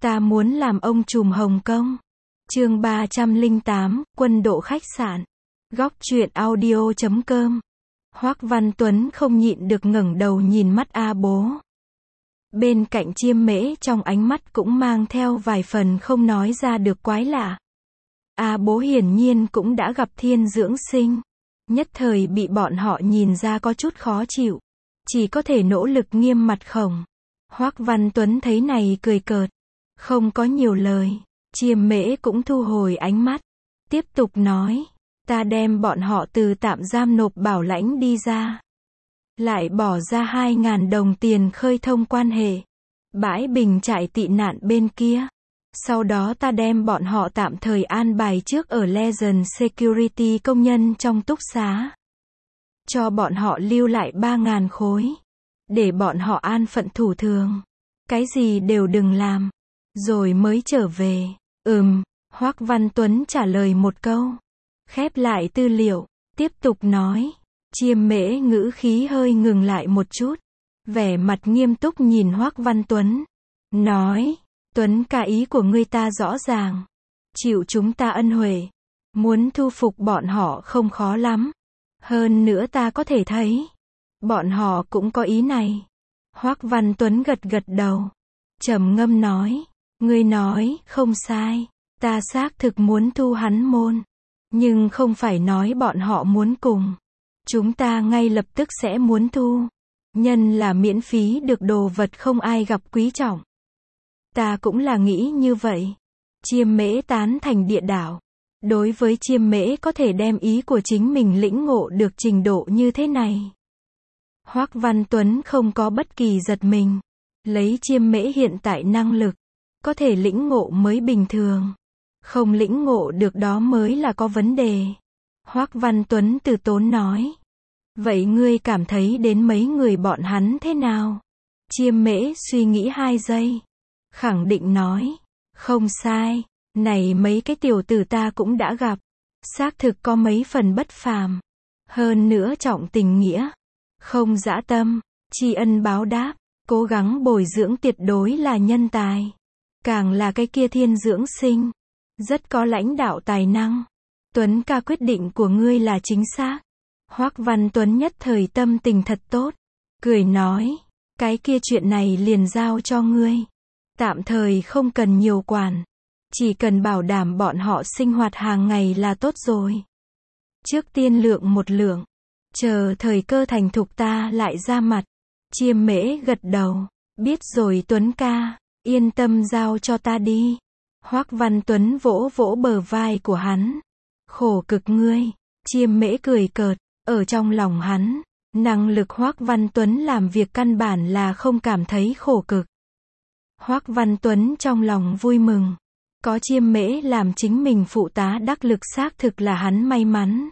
Ta muốn làm ông trùm Hồng Kông. Chương 308, Quân độ khách sạn. Góc truyện audio.com. Hoắc Văn Tuấn không nhịn được ngẩng đầu nhìn mắt A Bố. Bên cạnh Chiêm Mễ trong ánh mắt cũng mang theo vài phần không nói ra được quái lạ. A Bố hiển nhiên cũng đã gặp Thiên Dưỡng Sinh. Nhất thời bị bọn họ nhìn ra có chút khó chịu. Chỉ có thể nỗ lực nghiêm mặt khổng. Hoắc Văn Tuấn thấy này cười cợt. Không có nhiều lời. Chiêm Mễ cũng thu hồi ánh mắt. Tiếp tục nói. Ta đem bọn họ từ tạm giam nộp bảo lãnh đi ra. Lại bỏ ra 2.000 đồng tiền khơi thông quan hệ. Bãi bình trại tị nạn bên kia. Sau đó ta đem bọn họ tạm thời an bài trước ở Legend Security công nhân trong túc xá. Cho bọn họ lưu lại 3.000 khối. Để bọn họ an phận thủ thường. Cái gì đều đừng làm. Rồi mới trở về. Hoắc Văn Tuấn trả lời một câu. Khép lại tư liệu. Tiếp tục nói. Chiêm Mễ ngữ khí hơi ngừng lại một chút. Vẻ mặt nghiêm túc nhìn Hoắc Văn Tuấn. Nói. Tuấn ca, ý của ngươi ta rõ ràng. Chịu chúng ta ân huệ. Muốn thu phục bọn họ không khó lắm. Hơn nữa ta có thể thấy. Bọn họ cũng có ý này. Hoắc Văn Tuấn gật gật đầu. Trầm ngâm nói. Ngươi nói, không sai. Ta xác thực muốn thu hắn môn. Nhưng không phải nói bọn họ muốn cùng. Chúng ta ngay lập tức sẽ muốn thu. Nhân là miễn phí được đồ vật không ai gặp quý trọng. Ta cũng là nghĩ như vậy. Chiêm Mễ tán thành địa đạo. Đối với Chiêm Mễ có thể đem ý của chính mình lĩnh ngộ được trình độ như thế này. Hoắc Văn Tuấn không có bất kỳ giật mình. Lấy Chiêm Mễ hiện tại năng lực. Có thể lĩnh ngộ mới bình thường. Không lĩnh ngộ được đó mới là có vấn đề. Hoắc Văn Tuấn từ tốn nói. Vậy ngươi cảm thấy đến mấy người bọn hắn thế nào? Chiêm Mễ suy nghĩ 2 giây. Khẳng định nói. Không sai. Này mấy cái tiểu tử ta cũng đã gặp. Xác thực có mấy phần bất phàm. Hơn nữa trọng tình nghĩa. Không dã tâm. Tri ân báo đáp. Cố gắng bồi dưỡng tuyệt đối là nhân tài. Càng là cái kia Thiên Dưỡng Sinh. Rất có lãnh đạo tài năng. Tuấn ca, quyết định của ngươi là chính xác. Hoắc Văn Tuấn nhất thời tâm tình thật tốt. Cười nói. Cái kia chuyện này liền giao cho ngươi. Tạm thời không cần nhiều quản. Chỉ cần bảo đảm bọn họ sinh hoạt hàng ngày là tốt rồi. Trước tiên lượng một lượng. Chờ thời cơ thành thục ta lại ra mặt. Chiêm Mễ gật đầu. Biết rồi Tuấn ca. Yên tâm giao cho ta đi. Hoắc Văn Tuấn vỗ vỗ bờ vai của hắn. Khổ cực ngươi. Chiêm Mễ cười cợt. Ở trong lòng hắn, năng lực Hoắc Văn Tuấn làm việc căn bản là không cảm thấy khổ cực. Hoắc Văn Tuấn trong lòng vui mừng. Có Chiêm Mễ làm chính mình phụ tá đắc lực xác thực là hắn may mắn.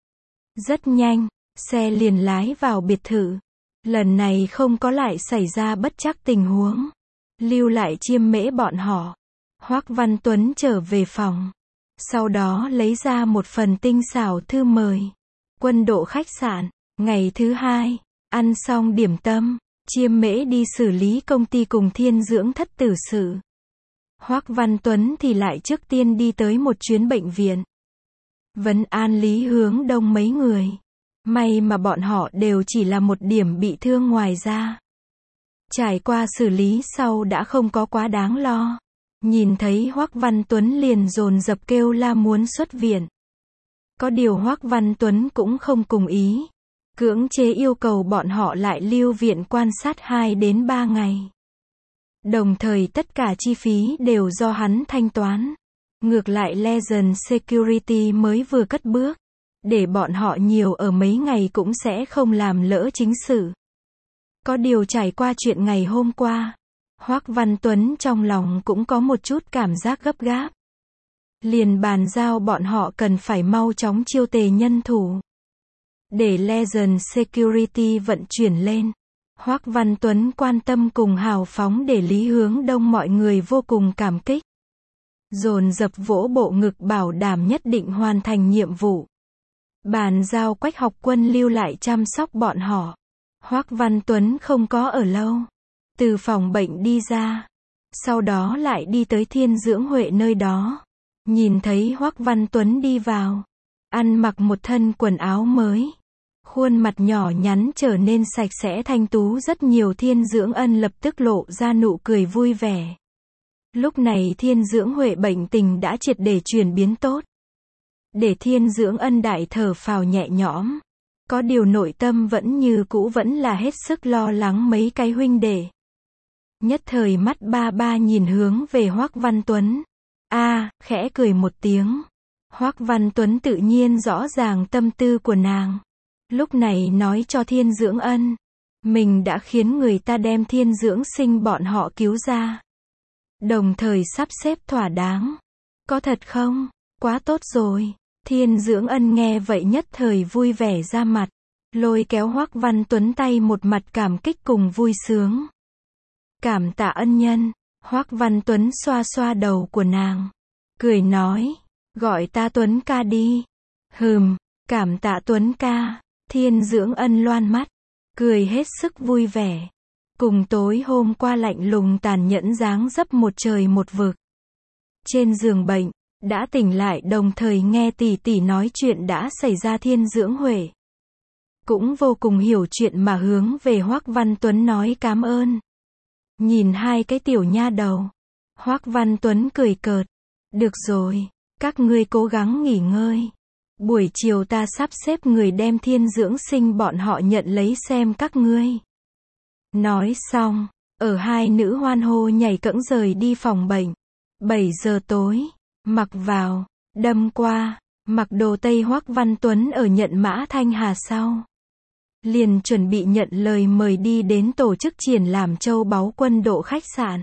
Rất nhanh, xe liền lái vào biệt thự. Lần này không có lại xảy ra bất trắc tình huống. Lưu lại Chiêm Mễ bọn họ. Hoắc Văn Tuấn trở về phòng. Sau đó lấy ra một phần tinh xảo thư mời. Quân độ khách sạn. Ngày thứ 2, ăn xong điểm tâm, Chiêm Mễ đi xử lý công ty cùng Thiên Dưỡng thất tử sự. Hoắc Văn Tuấn thì lại trước tiên đi tới một chuyến bệnh viện. Vấn an Lý Hướng Đông mấy người. May mà bọn họ đều chỉ là một điểm bị thương ngoài ra. Trải qua xử lý sau đã không có quá đáng lo. Nhìn thấy Hoắc Văn Tuấn liền dồn dập kêu la muốn xuất viện. Có điều Hoắc Văn Tuấn cũng không cùng ý. Cưỡng chế yêu cầu bọn họ lại lưu viện quan sát 2 đến 3 ngày. Đồng thời tất cả chi phí đều do hắn thanh toán. Ngược lại Legend Security mới vừa cất bước. Để bọn họ nhiều ở mấy ngày cũng sẽ không làm lỡ chính sự. Có điều trải qua chuyện ngày hôm qua. Hoắc Văn Tuấn trong lòng cũng có một chút cảm giác gấp gáp. Liền bàn giao bọn họ cần phải mau chóng chiêu tề nhân thủ. Để Legend Security vận chuyển lên. Hoắc Văn Tuấn quan tâm cùng hào phóng để Lý Hướng Đông mọi người vô cùng cảm kích. Dồn dập vỗ bộ ngực bảo đảm nhất định hoàn thành nhiệm vụ. Bàn giao Quách Học Quân lưu lại chăm sóc bọn họ. Hoắc Văn Tuấn không có ở lâu. Từ phòng bệnh đi ra. Sau đó lại đi tới Thiên Dưỡng Huệ nơi đó. Nhìn thấy Hoắc Văn Tuấn đi vào. Ăn mặc một thân quần áo mới. Khuôn mặt nhỏ nhắn trở nên sạch sẽ thanh tú rất nhiều. Thiên Dưỡng Ân lập tức lộ ra nụ cười vui vẻ. Lúc này Thiên Dưỡng Huệ bệnh tình đã triệt để chuyển biến tốt. Để Thiên Dưỡng Ân đại thở phào nhẹ nhõm. Có điều nội tâm vẫn như cũ vẫn là hết sức lo lắng mấy cái huynh đệ. Nhất thời mắt ba ba nhìn hướng về Hoắc Văn Tuấn. Khẽ cười một tiếng. Hoắc Văn Tuấn tự nhiên rõ ràng tâm tư của nàng. Lúc này nói cho Thiên Dưỡng Ân. Mình đã khiến người ta đem Thiên Dưỡng Sinh bọn họ cứu ra. Đồng thời sắp xếp thỏa đáng. Có thật không? Quá tốt rồi. Thiên Dưỡng Ân nghe vậy nhất thời vui vẻ ra mặt. Lôi kéo Hoắc Văn Tuấn tay một mặt cảm kích cùng vui sướng. Cảm tạ ân nhân. Hoắc Văn Tuấn xoa xoa đầu của nàng. Cười nói. Gọi ta Tuấn ca đi. Cảm tạ Tuấn ca. Thiên Dưỡng Ân loan mắt. Cười hết sức vui vẻ. Cùng tối hôm qua lạnh lùng tàn nhẫn dáng dấp một trời một vực. Trên giường bệnh, đã tỉnh lại đồng thời nghe tỷ tỷ nói chuyện đã xảy ra. Thiên Dưỡng Huệ cũng vô cùng hiểu chuyện mà hướng về Hoắc Văn Tuấn nói cảm ơn. Nhìn hai cái tiểu nha đầu. Hoắc Văn Tuấn cười cợt. Được rồi, các ngươi cố gắng nghỉ ngơi. Buổi chiều ta sắp xếp người đem Thiên Dưỡng Sinh bọn họ nhận lấy xem các ngươi. Nói xong, ở hai nữ hoan hô nhảy cẫng rời đi phòng bệnh. 7 giờ tối, mặc vào, đâm qua, mặc đồ tây Hoắc Văn Tuấn ở nhận Mã Thanh Hà sau. Liền chuẩn bị nhận lời mời đi đến tổ chức triển lãm châu báu Quân Độ khách sạn.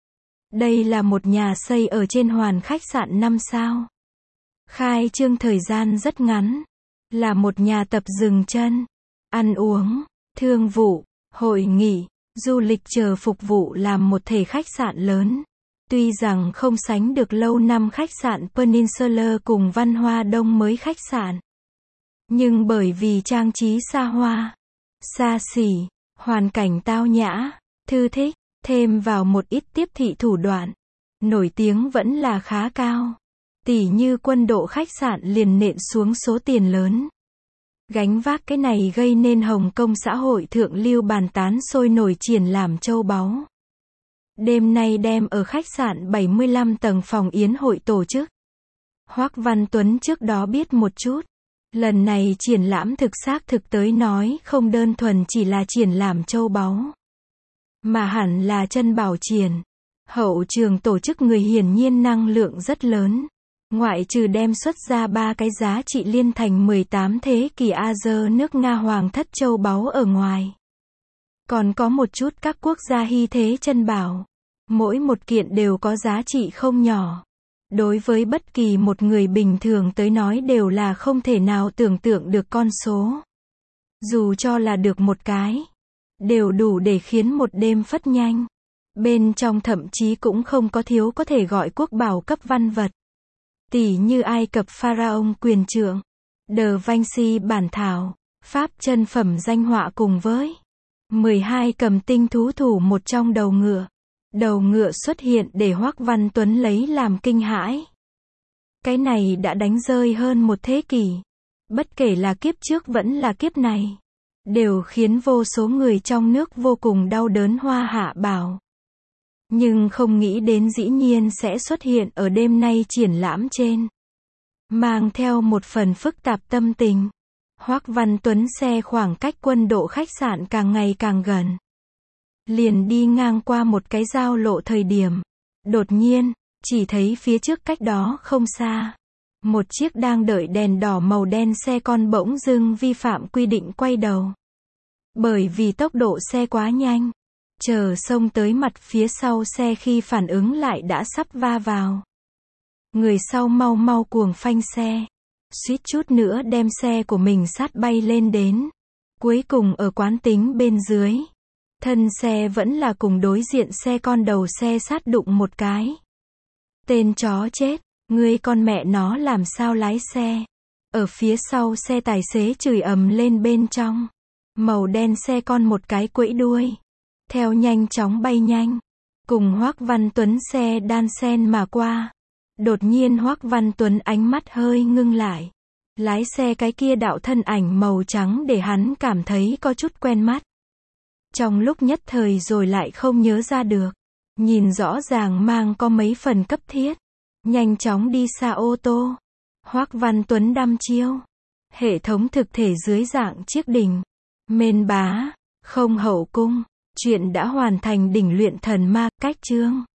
Đây là một nhà xây ở trên Hoàn khách sạn 5 sao. Khai trương thời gian rất ngắn. Là một nhà tập dừng chân, ăn uống, thương vụ, hội nghị, du lịch chờ phục vụ làm một thể khách sạn lớn. Tuy rằng không sánh được lâu năm khách sạn Peninsula cùng Văn Hoa Đông mới khách sạn. Nhưng bởi vì trang trí xa hoa, xa xỉ, hoàn cảnh tao nhã, thư thích, thêm vào một ít tiếp thị thủ đoạn, nổi tiếng vẫn là khá cao. Tỷ như Quân Độ khách sạn liền nện xuống số tiền lớn. Gánh vác cái này gây nên Hồng Kông xã hội thượng lưu bàn tán sôi nổi triển lãm châu báu. Đêm nay đem ở khách sạn 75 tầng phòng yến hội tổ chức. Hoắc Văn Tuấn trước đó biết một chút. Lần này triển lãm xác thực tới nói không đơn thuần chỉ là triển lãm châu báu. Mà hẳn là chân bảo triển. Hậu trường tổ chức người hiển nhiên năng lượng rất lớn. Ngoại trừ đem xuất ra 3 cái giá trị liên thành 18 thế kỷ Azer nước Nga hoàng thất châu báu ở ngoài. Còn có một chút các quốc gia hy thế chân bảo. Mỗi một kiện đều có giá trị không nhỏ. Đối với bất kỳ một người bình thường tới nói đều là không thể nào tưởng tượng được con số. Dù cho là được một cái, đều đủ để khiến một đêm phất nhanh. Bên trong thậm chí cũng không có thiếu có thể gọi quốc bảo cấp văn vật. Tỷ như Ai Cập Pharaoh quyền trượng, Da Vinci bản thảo, Pháp chân phẩm danh họa cùng với 12 cầm tinh thú thủ một trong đầu ngựa. Đầu ngựa xuất hiện để Hoắc Văn Tuấn lấy làm kinh hãi. Cái này đã đánh rơi hơn một thế kỷ. Bất kể là kiếp trước vẫn là kiếp này. Đều khiến vô số người trong nước vô cùng đau đớn hoa hạ bảo. Nhưng không nghĩ đến dĩ nhiên sẽ xuất hiện ở đêm nay triển lãm trên. Mang theo một phần phức tạp tâm tình. Hoắc Văn Tuấn xe khoảng cách Quân Độ khách sạn càng ngày càng gần. Liền đi ngang qua một cái giao lộ thời điểm. Đột nhiên, chỉ thấy phía trước cách đó không xa. Một chiếc đang đợi đèn đỏ màu đen xe con bỗng dưng vi phạm quy định quay đầu. Bởi vì tốc độ xe quá nhanh. Chờ xông tới mặt phía sau xe khi phản ứng lại đã sắp va vào. Người sau mau mau cuồng phanh xe. Suýt chút nữa đem xe của mình sát bay lên đến. Cuối cùng ở quán tính bên dưới. Thân xe vẫn là cùng đối diện xe con đầu xe sát đụng một cái. Tên chó chết, ngươi con mẹ nó làm sao lái xe. Ở phía sau xe tài xế chửi ầm lên bên trong. Màu đen xe con một cái quẫy đuôi. Theo nhanh chóng bay nhanh. cùng Hoắc Văn Tuấn xe đan sen mà qua. Đột nhiên Hoắc Văn Tuấn ánh mắt hơi ngưng lại. Lái xe cái kia đạo thân ảnh màu trắng để hắn cảm thấy có chút quen mắt. Trong lúc nhất thời rồi lại không nhớ ra được. Nhìn rõ ràng mang có mấy phần cấp thiết. Nhanh chóng đi xa ô tô. Hoắc Văn Tuấn đăm chiêu. Hệ thống thực thể dưới dạng chiếc đỉnh. Mên bá. Không hậu cung. Chuyện đã hoàn thành đỉnh luyện thần ma. Cách chương.